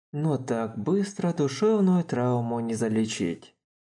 Но так быстро душевную травму не залечить.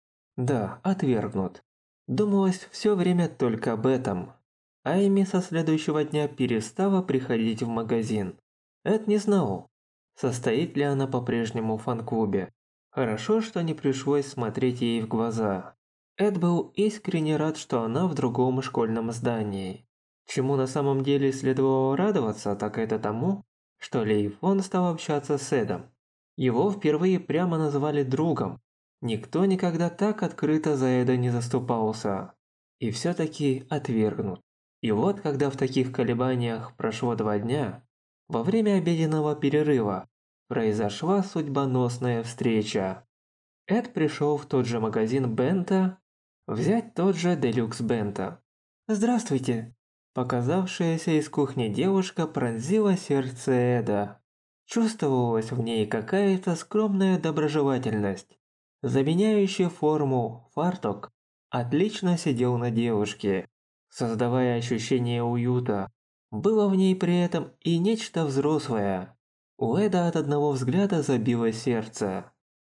Да, отвергнут. Думалось все время только об этом. Айми со следующего дня перестала приходить в магазин. Эд не знал, состоит ли она по-прежнему в фан-клубе. Хорошо, что не пришлось смотреть ей в глаза. Эд был искренне рад, что она в другом школьном здании. Чему на самом деле следовало радоваться, так это тому, что Лейфон стал общаться с Эдом. Его впервые прямо назвали другом. Никто никогда так открыто за Эда не заступался. И все-таки отвергнут. И вот, когда в таких колебаниях прошло 2 дня, во время обеденного перерыва произошла судьбоносная встреча. Эд пришел в тот же магазин Бента взять тот же делюкс Бента. «Здравствуйте!» Показавшаяся из кухни девушка пронзила сердце Эда. Чувствовалась в ней какая-то скромная доброжелательность. Заменяющий форму фартук отлично сидел на девушке, создавая ощущение уюта. Было в ней при этом и нечто взрослое. У Эда от одного взгляда забилось сердце.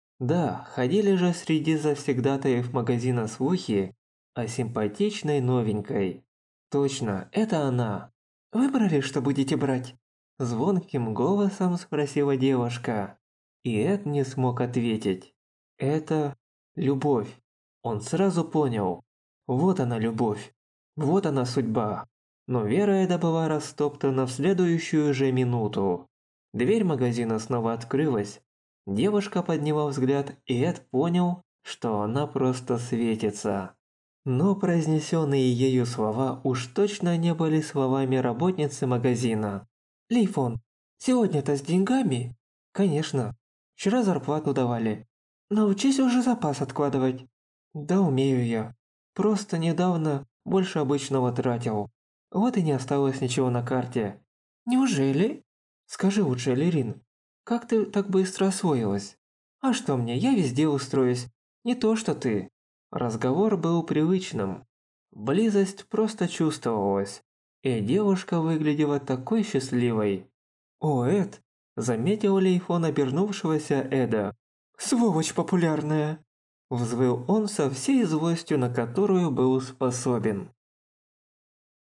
Да, ходили же среди завсегдатаев магазина слухи о симпатичной новенькой. Точно, это она. «Выбрали, что будете брать?» Звонким голосом спросила девушка. И Эд не смог ответить. Это любовь. Он сразу понял. Вот она любовь. Вот она судьба. Но вера эта была растоптана в следующую же минуту. Дверь магазина снова открылась. Девушка подняла взгляд, и Эд понял, что она просто светится. Но произнесенные ею слова уж точно не были словами работницы магазина. «Лейфон, сегодня-то с деньгами?» «Конечно. Вчера зарплату давали. Научись уже запас откладывать». «Да умею я. Просто недавно больше обычного тратил. Вот и не осталось ничего на карте». «Неужели?» «Скажи лучше, Лерин, как ты так быстро освоилась?» «А что мне, я везде устроюсь. Не то что ты». Разговор был привычным. Близость просто чувствовалась. И девушка выглядела такой счастливой. «О, Эд!» – заметил Лейфон обернувшегося Эда. «Сволочь популярная!» – взвыл он со всей злостью, на которую был способен.